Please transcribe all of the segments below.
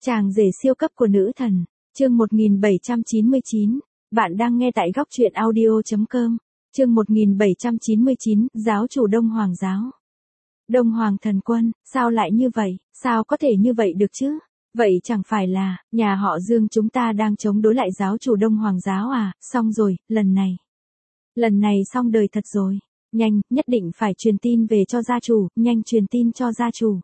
Chàng rể siêu cấp của nữ thần, chương 1799, bạn đang nghe tại góc truyện audio.com, chương 1799, giáo chủ Đông Hoàng giáo. Đông Hoàng thần quân, sao lại như vậy, sao có thể như vậy được chứ? Vậy chẳng phải là, nhà họ Dương chúng ta đang chống đối lại giáo chủ Đông Hoàng giáo à, xong rồi, lần này xong đời thật rồi, nhanh, nhất định phải truyền tin về cho gia chủ, nhanh truyền tin cho gia chủ.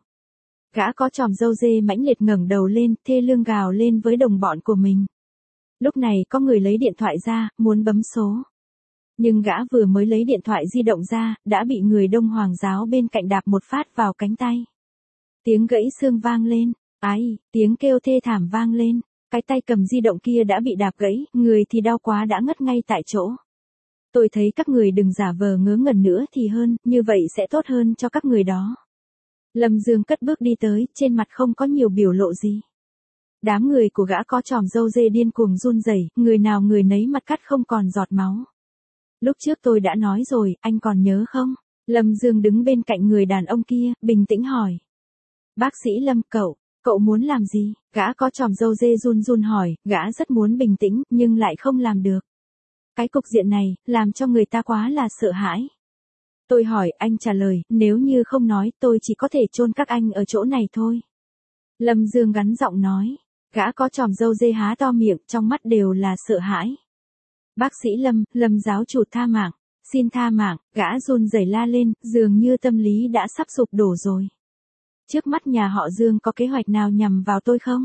Gã có chòm râu dê mãnh liệt ngẩng đầu lên, thê lương gào lên với đồng bọn của mình. Lúc này có người lấy điện thoại ra, muốn bấm số. Nhưng gã vừa mới lấy điện thoại di động ra, đã bị người Đông Hoàng giáo bên cạnh đạp một phát vào cánh tay. Tiếng gãy xương vang lên, tiếng kêu thê thảm vang lên, cái tay cầm di động kia đã bị đạp gãy, người thì đau quá đã ngất ngay tại chỗ. Tôi thấy các người đừng giả vờ ngớ ngẩn nữa thì hơn, như vậy sẽ tốt hơn cho các người đó. Lâm Dương cất bước đi tới, trên mặt không có nhiều biểu lộ gì. Đám người của gã có chòm râu dê điên cuồng run rẩy, người nào người nấy mặt cắt không còn giọt máu. Lúc trước tôi đã nói rồi, anh còn nhớ không? Lâm Dương đứng bên cạnh người đàn ông kia, bình tĩnh hỏi. Bác sĩ Lâm, cậu muốn làm gì? Gã có chòm râu dê run run hỏi, gã rất muốn bình tĩnh, nhưng lại không làm được. Cái cục diện này, làm cho người ta quá là sợ hãi. Tôi hỏi, anh trả lời, nếu như không nói, tôi chỉ có thể chôn các anh ở chỗ này thôi. Lâm Dương gắn giọng nói. Gã có chòm râu dê há to miệng, trong mắt đều là sợ hãi. Bác sĩ Lâm giáo chủ tha mạng, xin tha mạng, gã run rẩy la lên, dường như tâm lý đã sắp sụp đổ rồi. Trước mắt nhà họ Dương có kế hoạch nào nhằm vào tôi không?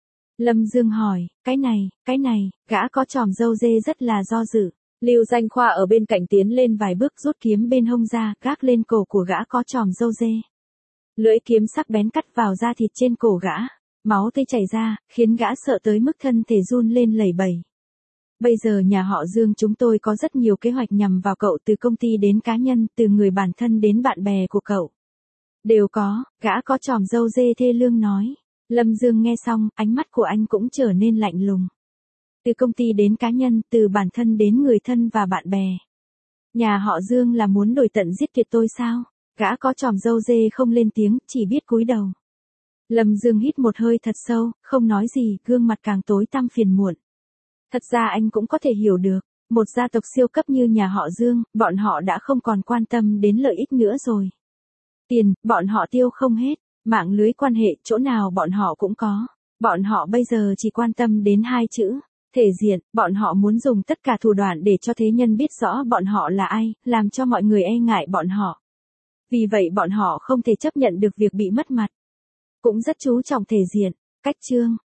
Lâm Dương hỏi, cái này, gã có chòm râu dê rất là do dự. Lưu Danh Khoa ở bên cạnh tiến lên vài bước rút kiếm bên hông ra, gác lên cổ của gã có chòm râu dê. Lưỡi kiếm sắc bén cắt vào da thịt trên cổ gã, máu tươi chảy ra, khiến gã sợ tới mức thân thể run lên lẩy bẩy. Bây giờ nhà họ Dương chúng tôi có rất nhiều kế hoạch nhằm vào cậu, từ công ty đến cá nhân, từ người bản thân đến bạn bè của cậu. Đều có, gã có chòm râu dê thê lương nói. Lâm Dương nghe xong, ánh mắt của anh cũng trở nên lạnh lùng. Từ công ty đến cá nhân, từ bản thân đến người thân và bạn bè. Nhà họ Dương là muốn đuổi tận giết tuyệt tôi sao? Gã có chòm râu dê không lên tiếng, chỉ biết cúi đầu. Lâm Dương hít một hơi thật sâu, không nói gì, gương mặt càng tối tăm phiền muộn. Thật ra anh cũng có thể hiểu được, một gia tộc siêu cấp như nhà họ Dương, bọn họ đã không còn quan tâm đến lợi ích nữa rồi. Tiền, bọn họ tiêu không hết, mạng lưới quan hệ, chỗ nào bọn họ cũng có. Bọn họ bây giờ chỉ quan tâm đến hai chữ, thể diện, bọn họ muốn dùng tất cả thủ đoạn để cho thế nhân biết rõ bọn họ là ai, làm cho mọi người e ngại bọn họ. Vì vậy bọn họ không thể chấp nhận được việc bị mất mặt. Cũng rất chú trọng thể diện, cách chương,